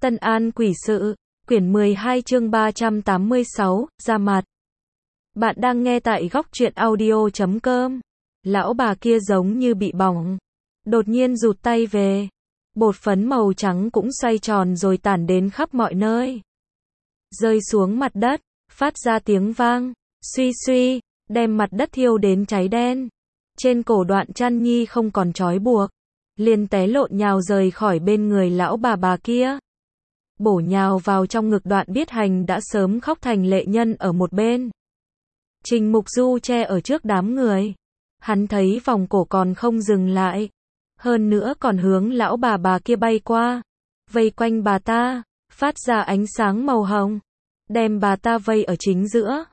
Tân An Quỷ Sự, quyển 12 chương 386, ra mặt. Bạn đang nghe tại góc truyện audio.com. Lão bà kia giống như bị bỏng. Đột nhiên rụt tay về. Bột phấn màu trắng cũng xoay tròn rồi tản đến khắp mọi nơi. Rơi xuống mặt đất, phát ra tiếng vang, suy suy, đem mặt đất thiêu đến cháy đen. Trên cổ Đoạn Trăn Nhi không còn trói buộc. Liền té lộn nhào rời khỏi bên người lão bà kia. Bổ nhào vào trong ngực Đoạn Biết Hành đã sớm khóc thành lệ nhân ở một bên. Trình Mục Du che ở trước đám người. Hắn thấy vòng cổ còn không dừng lại. Hơn nữa còn hướng lão bà kia bay qua. Vây quanh bà ta, phát ra ánh sáng màu hồng. Đem bà ta vây ở chính giữa.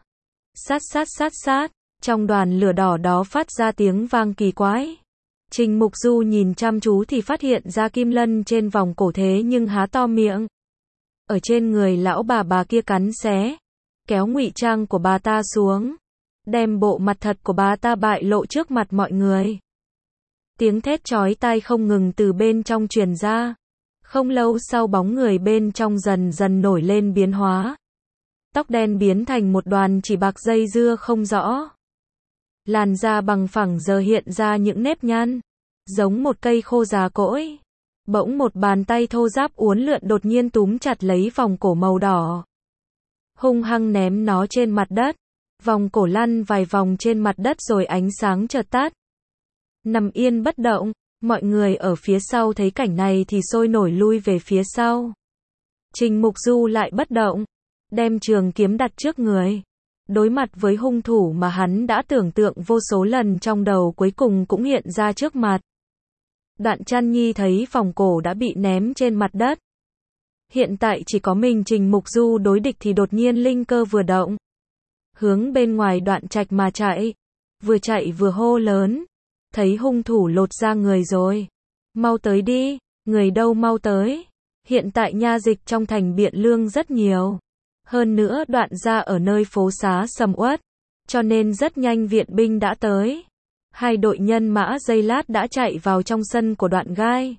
Sát. Trong đoàn lửa đỏ đó phát ra tiếng vang kỳ quái. Trình Mục Du nhìn chăm chú thì phát hiện ra kim lân trên vòng cổ thế nhưng há to miệng. Ở trên người lão bà kia cắn xé, kéo ngụy trang của bà ta xuống, đem bộ mặt thật của bà ta bại lộ trước mặt mọi người. Tiếng thét chói tai không ngừng từ bên trong truyền ra. Không lâu sau bóng người bên trong dần dần nổi lên biến hóa. Tóc đen biến thành một đoàn chỉ bạc dây dưa không rõ. Làn da bằng phẳng giờ hiện ra những nếp nhăn, giống một cây khô già cỗi. Bỗng một bàn tay thô ráp uốn lượn đột nhiên túm chặt lấy vòng cổ màu đỏ. Hung hăng ném nó trên mặt đất. Vòng cổ lăn vài vòng trên mặt đất rồi ánh sáng chợt tắt. Nằm yên bất động, mọi người ở phía sau thấy cảnh này thì sôi nổi lui về phía sau. Trình Mục Du lại bất động, đem trường kiếm đặt trước người. Đối mặt với hung thủ mà hắn đã tưởng tượng vô số lần trong đầu cuối cùng cũng hiện ra trước mặt. Đoạn Trăn Nhi thấy vòng cổ đã bị ném trên mặt đất. Hiện tại chỉ có mình Trình Mục Du đối địch thì đột nhiên linh cơ vừa động. Hướng bên ngoài Đoạn Trạch mà chạy. Vừa chạy vừa hô lớn. Thấy hung thủ lột ra người rồi. Mau tới đi, người đâu mau tới. Hiện tại nha dịch trong thành Biện Lương rất nhiều. Hơn nữa Đoạn gia ở nơi phố xá sầm uất. Cho nên rất nhanh viện binh đã tới. Hai đội nhân mã giây lát đã chạy vào trong sân của Đoạn Gai.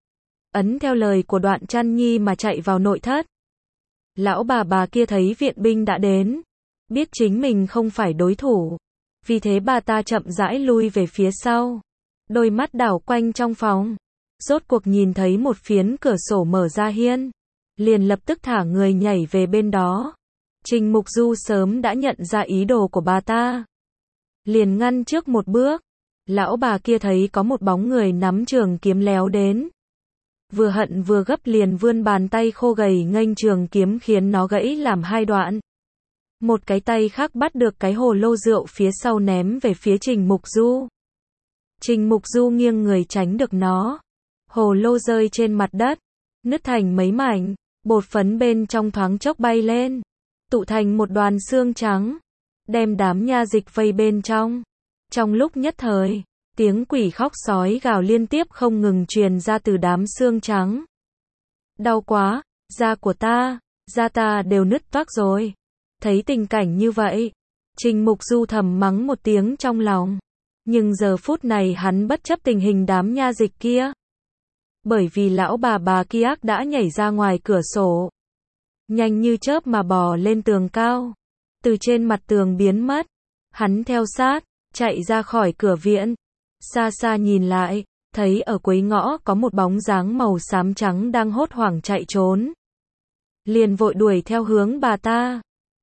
Ấn theo lời của Đoạn Trăn Nhi mà chạy vào nội thất. Lão bà kia thấy viện binh đã đến. Biết chính mình không phải đối thủ. Vì thế bà ta chậm rãi lui về phía sau. Đôi mắt đảo quanh trong phòng. Rốt cuộc nhìn thấy một phiến cửa sổ mở ra hiên. Liền lập tức thả người nhảy về bên đó. Trình Mục Du sớm đã nhận ra ý đồ của bà ta. Liền ngăn trước một bước. Lão bà kia thấy có một bóng người nắm trường kiếm léo đến. Vừa hận vừa gấp liền vươn bàn tay khô gầy nghênh trường kiếm khiến nó gãy làm hai đoạn. Một cái tay khác bắt được cái hồ lô rượu phía sau ném về phía Trình Mục Du. Trình Mục Du nghiêng người tránh được nó. Hồ lô rơi trên mặt đất, nứt thành mấy mảnh, bột phấn bên trong thoáng chốc bay lên, tụ thành một đoàn xương trắng, đem đám nha dịch vây bên trong. Trong lúc nhất thời, tiếng quỷ khóc sói gào liên tiếp không ngừng truyền ra từ đám xương trắng. Đau quá, da của ta, da ta đều nứt toác rồi. Thấy tình cảnh như vậy, Trình Mục Du thầm mắng một tiếng trong lòng. Nhưng giờ phút này hắn bất chấp tình hình đám nha dịch kia. Bởi vì lão bà kia đã nhảy ra ngoài cửa sổ. Nhanh như chớp mà bò lên tường cao. Từ trên mặt tường biến mất. Hắn theo sát, chạy ra khỏi cửa viện. Xa xa nhìn lại, thấy ở cuối ngõ có một bóng dáng màu xám trắng đang hốt hoảng chạy trốn. Liền vội đuổi theo hướng bà ta.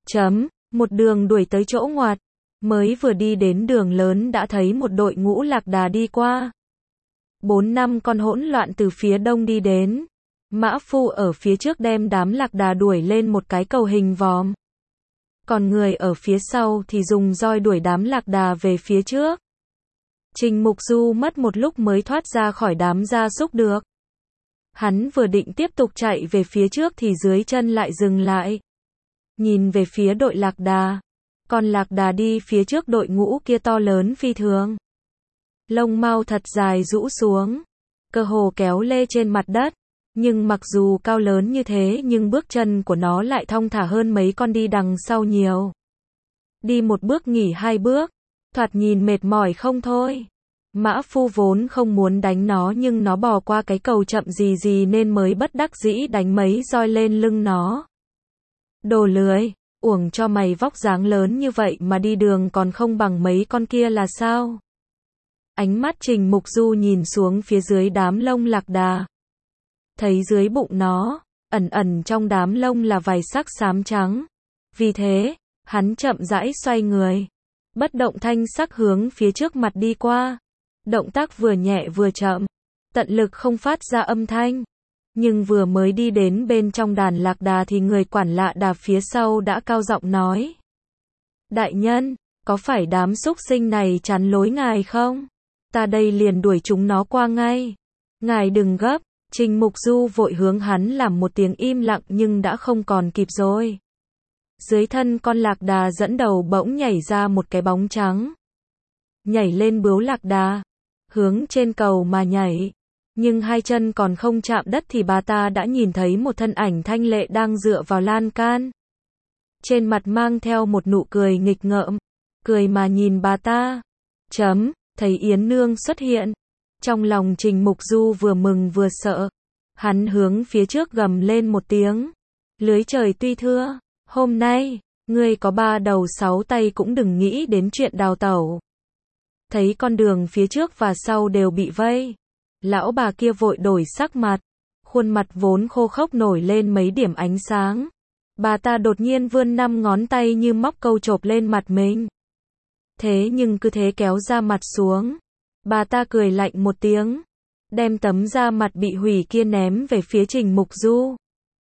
Một đường đuổi tới chỗ ngoặt. Mới vừa đi đến đường lớn đã thấy một đội ngũ lạc đà đi qua. 4-5 con hỗn loạn từ phía đông đi đến. Mã phu ở phía trước đem đám lạc đà đuổi lên một cái cầu hình vòm. Còn người ở phía sau thì dùng roi đuổi đám lạc đà về phía trước. Trình Mục Du mất một lúc mới thoát ra khỏi đám gia súc được. Hắn vừa định tiếp tục chạy về phía trước thì dưới chân lại dừng lại. Nhìn về phía đội lạc đà. Con lạc đà đi phía trước đội ngũ kia to lớn phi thường. Lông mao thật dài rũ xuống. Cơ hồ kéo lê trên mặt đất. Nhưng mặc dù cao lớn như thế nhưng bước chân của nó lại thong thả hơn mấy con đi đằng sau nhiều. Đi một bước nghỉ hai bước. Thoạt nhìn mệt mỏi không thôi. Mã Phu vốn không muốn đánh nó nhưng nó bò qua cái cầu chậm gì gì nên mới bất đắc dĩ đánh mấy roi lên lưng nó. Đồ lười, uổng cho mày vóc dáng lớn như vậy mà đi đường còn không bằng mấy con kia là sao? Ánh mắt Trình Mục Du nhìn xuống phía dưới đám lông lạc đà. Thấy dưới bụng nó, ẩn ẩn trong đám lông là vài sắc xám trắng. Vì thế, hắn chậm rãi xoay người. Bất động thanh sắc hướng phía trước mặt đi qua. Động tác vừa nhẹ vừa chậm. Tận lực không phát ra âm thanh. Nhưng vừa mới đi đến bên trong đàn lạc đà thì người quản lạ đà phía sau đã cao giọng nói. Đại nhân, có phải đám súc sinh này chắn lối ngài không? Ta đây liền đuổi chúng nó qua ngay. Ngài đừng gấp. Trình Mục Du vội hướng hắn làm một tiếng im lặng nhưng đã không còn kịp rồi. Dưới thân con lạc đà dẫn đầu bỗng nhảy ra một cái bóng trắng. Nhảy lên bướu lạc đà, hướng trên cầu mà nhảy. Nhưng hai chân còn không chạm đất thì bà ta đã nhìn thấy một thân ảnh thanh lệ đang dựa vào lan can. Trên mặt mang theo một nụ cười nghịch ngợm, cười mà nhìn bà ta. Thấy Yến Nương xuất hiện. Trong lòng Trình Mục Du vừa mừng vừa sợ. Hắn hướng phía trước gầm lên một tiếng. Lưới trời tuy thưa, hôm nay, ngươi có 3 đầu 6 tay cũng đừng nghĩ đến chuyện đào tẩu. Thấy con đường phía trước và sau đều bị vây. Lão bà kia vội đổi sắc mặt. Khuôn mặt vốn khô khốc nổi lên mấy điểm ánh sáng. Bà ta đột nhiên vươn 5 ngón tay như móc câu chộp lên mặt mình. Thế nhưng cứ thế kéo ra mặt xuống. Bà ta cười lạnh một tiếng. Đem tấm da mặt bị hủy kia ném về phía Trình Mục Du.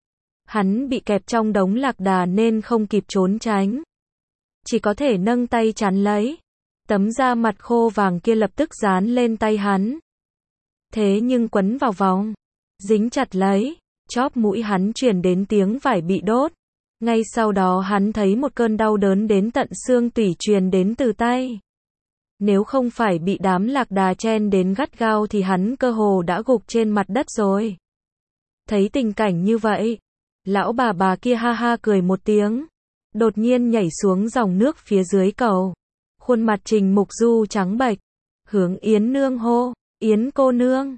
Hắn bị kẹp trong đống lạc đà nên không kịp trốn tránh. Chỉ có thể nâng tay chắn lấy. Tấm da mặt khô vàng kia lập tức dán lên tay hắn. Thế nhưng quấn vào vòng. Dính chặt lấy. Chóp mũi hắn truyền đến tiếng vải bị đốt. Ngay sau đó hắn thấy một cơn đau đớn đến tận xương tủy truyền đến từ tay. Nếu không phải bị đám lạc đà chen đến gắt gao thì hắn cơ hồ đã gục trên mặt đất rồi. Thấy tình cảnh như vậy, lão bà kia ha ha cười một tiếng, đột nhiên nhảy xuống dòng nước phía dưới cầu. Khuôn mặt Trình Mục Du trắng bệch, hướng Yến Nương hô, Yến cô nương,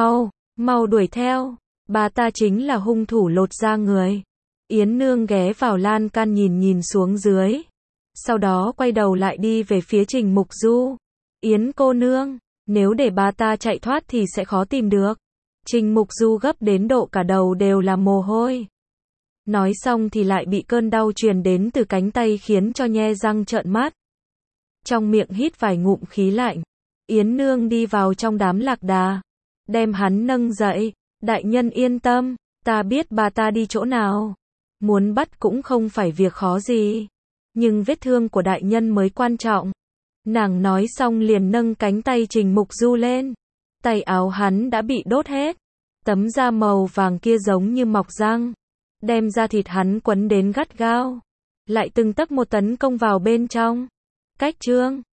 mau đuổi theo, bà ta chính là hung thủ lột da người. Yến Nương ghé vào lan can nhìn xuống dưới. Sau đó quay đầu lại đi về phía Trình Mục Du. Yến cô nương, nếu để bà ta chạy thoát thì sẽ khó tìm được. Trình Mục Du gấp đến độ cả đầu đều là mồ hôi. Nói xong thì lại bị cơn đau truyền đến từ cánh tay khiến cho nhe răng trợn mắt. Trong miệng hít vài ngụm khí lạnh. Yến Nương đi vào trong đám lạc đà. Đem hắn nâng dậy. Đại nhân yên tâm, ta biết bà ta đi chỗ nào. Muốn bắt cũng không phải việc khó gì. Nhưng vết thương của đại nhân mới quan trọng. Nàng nói xong liền nâng cánh tay Trình Mục Du lên. Tay áo hắn đã bị đốt hết. Tấm da màu vàng kia giống như mọc răng. Đem da thịt hắn quấn đến gắt gao. Lại từng tấc một tấn công vào bên trong. Cách chương